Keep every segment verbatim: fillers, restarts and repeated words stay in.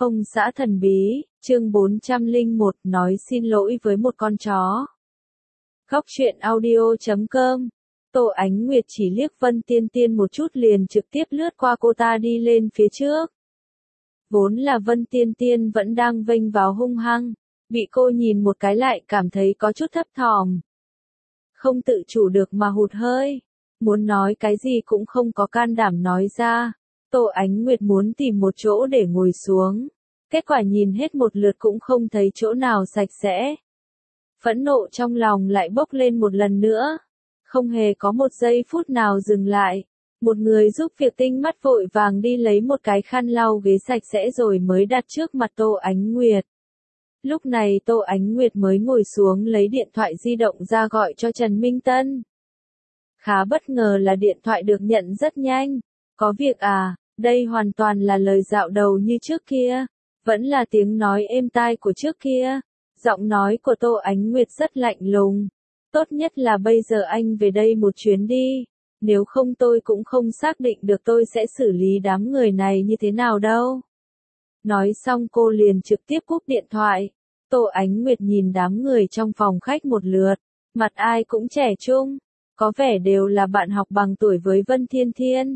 Ông xã thần bí, chương bốn trăm lẻ một nói xin lỗi với một con chó. Góc truyện audio chấm com. Tô Ánh Nguyệt chỉ liếc Vân Tiên Tiên một chút liền trực tiếp lướt qua cô ta đi lên phía trước. Vốn là Vân Tiên Tiên vẫn đang vênh vào hung hăng, bị cô nhìn một cái lại cảm thấy có chút thấp thỏm. Không tự chủ được mà hụt hơi, muốn nói cái gì cũng không có can đảm nói ra. Tô Ánh Nguyệt muốn tìm một chỗ để ngồi xuống, kết quả nhìn hết một lượt cũng không thấy chỗ nào sạch sẽ. Phẫn nộ trong lòng lại bốc lên một lần nữa, không hề có một giây phút nào dừng lại. Một người giúp việc tinh mắt vội vàng đi lấy một cái khăn lau ghế sạch sẽ rồi mới đặt trước mặt Tô Ánh Nguyệt. Lúc này Tô Ánh Nguyệt mới ngồi xuống lấy điện thoại di động ra gọi cho Trần Minh Tân. Khá bất ngờ là điện thoại được nhận rất nhanh. Có việc à? Đây hoàn toàn là lời dạo đầu như trước kia, vẫn là tiếng nói êm tai của trước kia. Giọng nói của Tô Ánh Nguyệt rất lạnh lùng. Tốt nhất là bây giờ anh về đây một chuyến đi, nếu không tôi cũng không xác định được tôi sẽ xử lý đám người này như thế nào đâu. Nói xong cô liền trực tiếp cúp điện thoại. Tô Ánh Nguyệt nhìn đám người trong phòng khách một lượt, mặt ai cũng trẻ trung, có vẻ đều là bạn học bằng tuổi với Vân Thiên Thiên.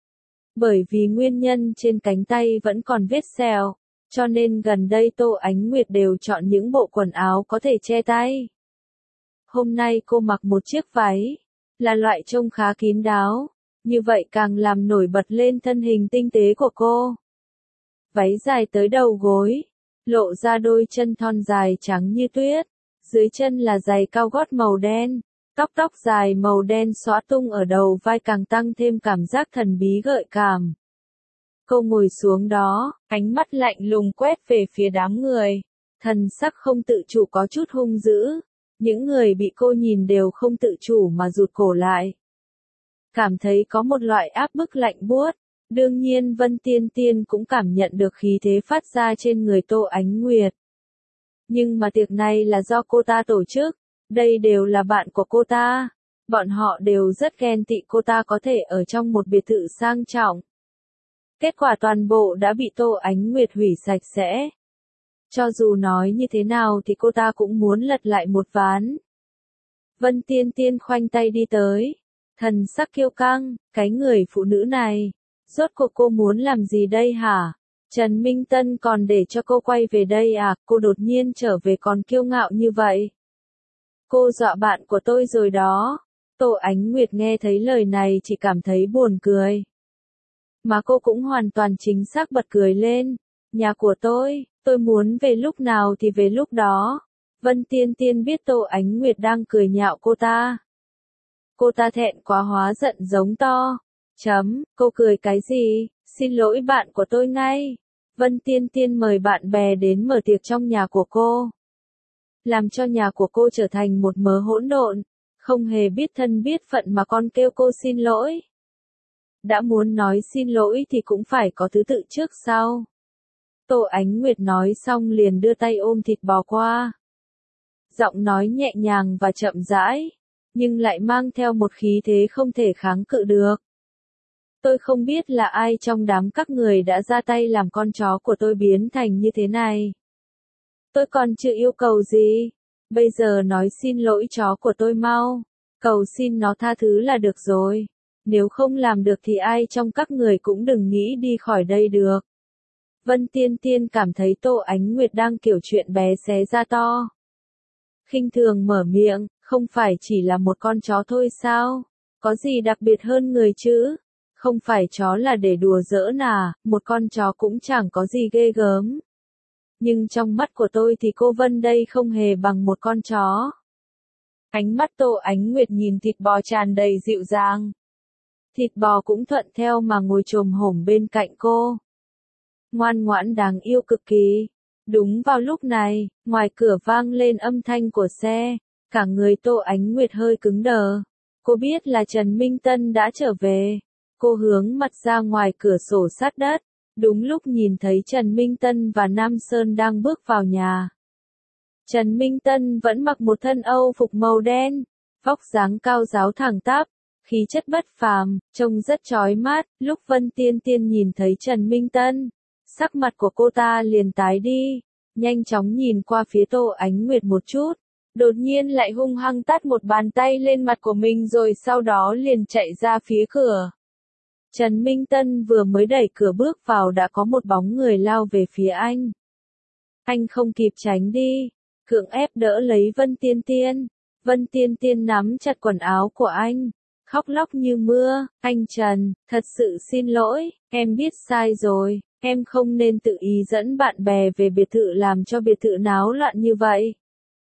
Bởi vì nguyên nhân trên cánh tay vẫn còn vết sẹo, cho nên gần đây Tô Ánh Nguyệt đều chọn những bộ quần áo có thể che tay. Hôm nay cô mặc một chiếc váy, là loại trông khá kín đáo, như vậy càng làm nổi bật lên thân hình tinh tế của cô. Váy dài tới đầu gối, lộ ra đôi chân thon dài trắng như tuyết, dưới chân là giày cao gót màu đen. Tóc tóc dài màu đen xõa tung ở đầu vai càng tăng thêm cảm giác thần bí gợi cảm. Cô ngồi xuống đó, ánh mắt lạnh lùng quét về phía đám người, thần sắc không tự chủ có chút hung dữ. Những người bị cô nhìn đều không tự chủ mà rụt cổ lại. Cảm thấy có một loại áp bức lạnh buốt. Đương nhiên Vân Tiên Tiên cũng cảm nhận được khí thế phát ra trên người Tô Ánh Nguyệt. Nhưng mà tiệc này là do cô ta tổ chức. Đây đều là bạn của cô ta, bọn họ đều rất ghen tị cô ta có thể ở trong một biệt thự sang trọng. Kết quả toàn bộ đã bị Tô Ánh Nguyệt hủy sạch sẽ. Cho dù nói như thế nào thì cô ta cũng muốn lật lại một ván. Vân Tiên Tiên khoanh tay đi tới, thần sắc kiêu căng, cái người phụ nữ này, rốt cuộc cô muốn làm gì đây hả? Trần Minh Tân còn để cho cô quay về đây à? Cô đột nhiên trở về còn kiêu ngạo như vậy. Cô dọa bạn của tôi rồi đó. Tô Ánh Nguyệt nghe thấy lời này chỉ cảm thấy buồn cười. Mà cô cũng hoàn toàn chính xác bật cười lên. Nhà của tôi, tôi muốn về lúc nào thì về lúc đó. Vân Tiên Tiên biết Tô Ánh Nguyệt đang cười nhạo cô ta. Cô ta thẹn quá hóa giận giống to. Chấm, cô cười cái gì? Xin lỗi bạn của tôi ngay. Vân Tiên Tiên mời bạn bè đến mở tiệc trong nhà của cô. Làm cho nhà của cô trở thành một mớ hỗn độn, không hề biết thân biết phận mà còn kêu cô xin lỗi. Đã muốn nói xin lỗi thì cũng phải có thứ tự trước sau. Tô Ánh Nguyệt nói xong liền đưa tay ôm thịt bò qua. Giọng nói nhẹ nhàng và chậm rãi, nhưng lại mang theo một khí thế không thể kháng cự được. Tôi không biết là ai trong đám các người đã ra tay làm con chó của tôi biến thành như thế này. Tôi còn chưa yêu cầu gì, bây giờ nói xin lỗi chó của tôi mau, cầu xin nó tha thứ là được rồi, nếu không làm được thì ai trong các người cũng đừng nghĩ đi khỏi đây được. Vân Tiên Tiên cảm thấy Tô Ánh Nguyệt đang kiểu chuyện bé xé ra to. Khinh thường mở miệng, không phải chỉ là một con chó thôi sao, có gì đặc biệt hơn người chứ, không phải chó là để đùa giỡn à, một con chó cũng chẳng có gì ghê gớm. Nhưng trong mắt của tôi thì cô Vân đây không hề bằng một con chó. Ánh mắt Tô Ánh Nguyệt nhìn thịt bò tràn đầy dịu dàng. Thịt bò cũng thuận theo mà ngồi chồm hổm bên cạnh cô. Ngoan ngoãn đáng yêu cực kỳ. Đúng vào lúc này, ngoài cửa vang lên âm thanh của xe. Cả người Tô Ánh Nguyệt hơi cứng đờ. Cô biết là Trần Minh Tân đã trở về. Cô hướng mặt ra ngoài cửa sổ sát đất. Đúng lúc nhìn thấy Trần Minh Tân và Nam Sơn đang bước vào nhà. Trần Minh Tân vẫn mặc một thân Âu phục màu đen, vóc dáng cao ráo thẳng tắp, khí chất bất phàm, trông rất chói mắt. Lúc Vân Tiên Tiên nhìn thấy Trần Minh Tân, Sắc mặt của cô ta liền tái đi, nhanh chóng nhìn qua phía Tô Ánh Nguyệt một chút, đột nhiên lại hung hăng tát một bàn tay lên mặt của mình rồi sau đó liền chạy ra phía cửa. Trần Minh Tân vừa mới đẩy cửa bước vào đã có một bóng người lao về phía anh. Anh không kịp tránh đi, cưỡng ép đỡ lấy Vân Tiên Tiên. Vân Tiên Tiên nắm chặt quần áo của anh, khóc lóc như mưa, anh Trần, thật sự xin lỗi, em biết sai rồi, em không nên tự ý dẫn bạn bè về biệt thự làm cho biệt thự náo loạn như vậy.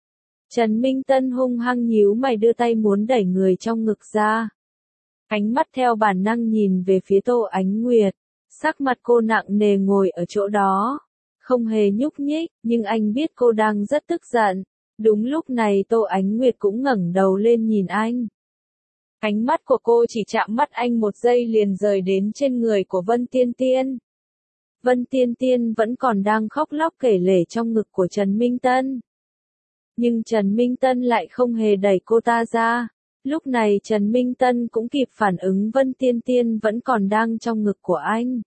Trần Minh Tân hung hăng nhíu mày đưa tay muốn đẩy người trong ngực ra. Ánh mắt theo bản năng nhìn về phía Tô Ánh Nguyệt, sắc mặt cô nặng nề ngồi ở chỗ đó, không hề nhúc nhích, nhưng anh biết cô đang rất tức giận. Đúng lúc này Tô Ánh Nguyệt cũng ngẩng đầu lên nhìn anh. Ánh mắt của cô chỉ chạm mắt anh một giây liền rời đến trên người của Vân Tiên Tiên. Vân Tiên Tiên vẫn còn đang khóc lóc kể lể trong ngực của Trần Minh Tân. Nhưng Trần Minh Tân lại không hề đẩy cô ta ra. Lúc này Trần Minh Tân cũng kịp phản ứng Vân Tiên Tiên vẫn còn đang trong ngực của anh.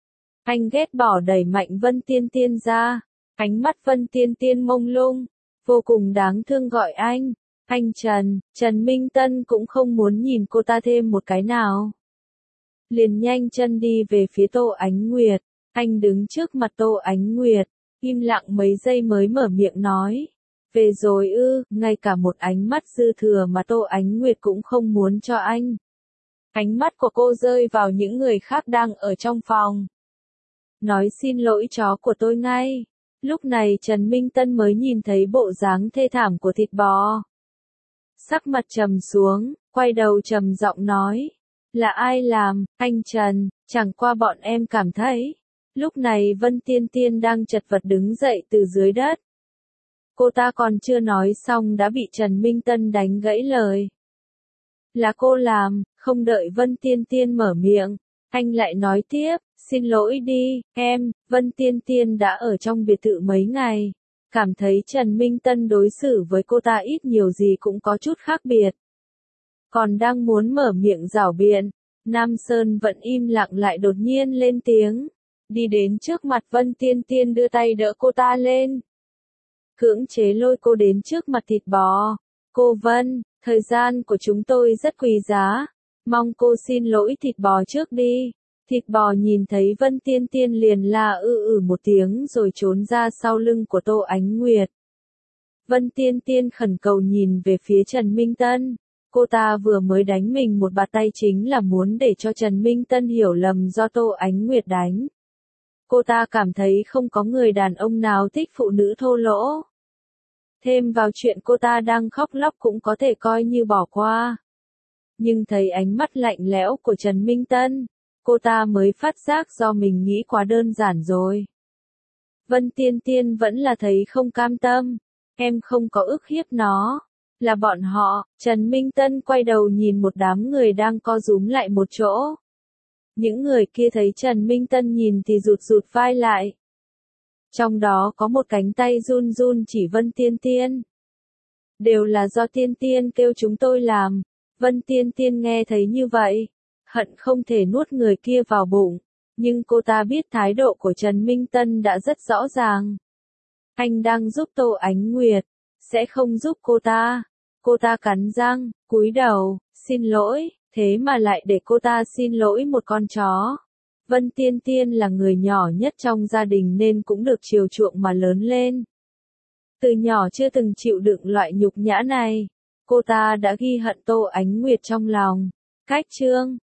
Anh ghét bỏ đẩy mạnh Vân Tiên Tiên ra. Ánh mắt Vân Tiên Tiên mông lung, vô cùng đáng thương gọi anh. Anh Trần, Trần Minh Tân cũng không muốn nhìn cô ta thêm một cái nào. Liền nhanh chân đi về phía Tô Ánh Nguyệt. Anh đứng trước mặt Tô Ánh Nguyệt, im lặng mấy giây mới mở miệng nói. Về rồi ư, ngay cả một ánh mắt dư thừa mà Tô Ánh Nguyệt cũng không muốn cho anh. Ánh mắt của cô rơi vào những người khác đang ở trong phòng. Nói xin lỗi chó của tôi ngay. Lúc này Trần Minh Tân mới nhìn thấy bộ dáng thê thảm của thịt bò. Sắc mặt trầm xuống, quay đầu trầm giọng nói. Là ai làm, anh Trần, chẳng qua bọn em cảm thấy. Lúc này Vân Tiên Tiên đang chật vật đứng dậy từ dưới đất. Cô ta còn chưa nói xong đã bị Trần Minh Tân đánh gãy lời. Là cô làm, không đợi Vân Tiên Tiên mở miệng. Anh lại nói tiếp, xin lỗi đi, em, Vân Tiên Tiên đã ở trong biệt thự mấy ngày. Cảm thấy Trần Minh Tân đối xử với cô ta ít nhiều gì cũng có chút khác biệt. Còn đang muốn mở miệng rảo biện, Nam Sơn vẫn im lặng lại đột nhiên lên tiếng. Đi đến trước mặt Vân Tiên Tiên đưa tay đỡ cô ta lên. Cưỡng chế lôi cô đến trước mặt thịt bò. Cô Vân, thời gian của chúng tôi rất quý giá. Mong cô xin lỗi thịt bò trước đi. Thịt bò nhìn thấy Vân Tiên Tiên liền la ư ử một tiếng rồi trốn ra sau lưng của Tô Ánh Nguyệt. Vân Tiên Tiên khẩn cầu nhìn về phía Trần Minh Tân. Cô ta vừa mới đánh mình một bạt tay chính là muốn để cho Trần Minh Tân hiểu lầm do Tô Ánh Nguyệt đánh. Cô ta cảm thấy không có người đàn ông nào thích phụ nữ thô lỗ. Thêm vào chuyện cô ta đang khóc lóc cũng có thể coi như bỏ qua. Nhưng thấy ánh mắt lạnh lẽo của Trần Minh Tân, cô ta mới phát giác do mình nghĩ quá đơn giản rồi. Vân Tiên Tiên vẫn là thấy không cam tâm, em không có ức hiếp nó, là bọn họ. Trần Minh Tân quay đầu nhìn một đám người đang co rúm lại một chỗ. Những người kia thấy Trần Minh Tân nhìn thì rụt rụt vai lại. Trong đó có một cánh tay run run chỉ Vân Tiên Tiên. Đều là do Tiên Tiên kêu chúng tôi làm. Vân Tiên Tiên nghe thấy như vậy, hận không thể nuốt người kia vào bụng. Nhưng cô ta biết thái độ của Trần Minh Tân đã rất rõ ràng. Anh đang giúp Tô Ánh Nguyệt, sẽ không giúp cô ta. Cô ta cắn răng, cúi đầu, xin lỗi, thế mà lại để cô ta xin lỗi một con chó. Vân Tiên Tiên là người nhỏ nhất trong gia đình nên cũng được chiều chuộng mà lớn lên. Từ nhỏ chưa từng chịu đựng loại nhục nhã này, cô ta đã ghi hận Tô Ánh Nguyệt trong lòng. Cách chương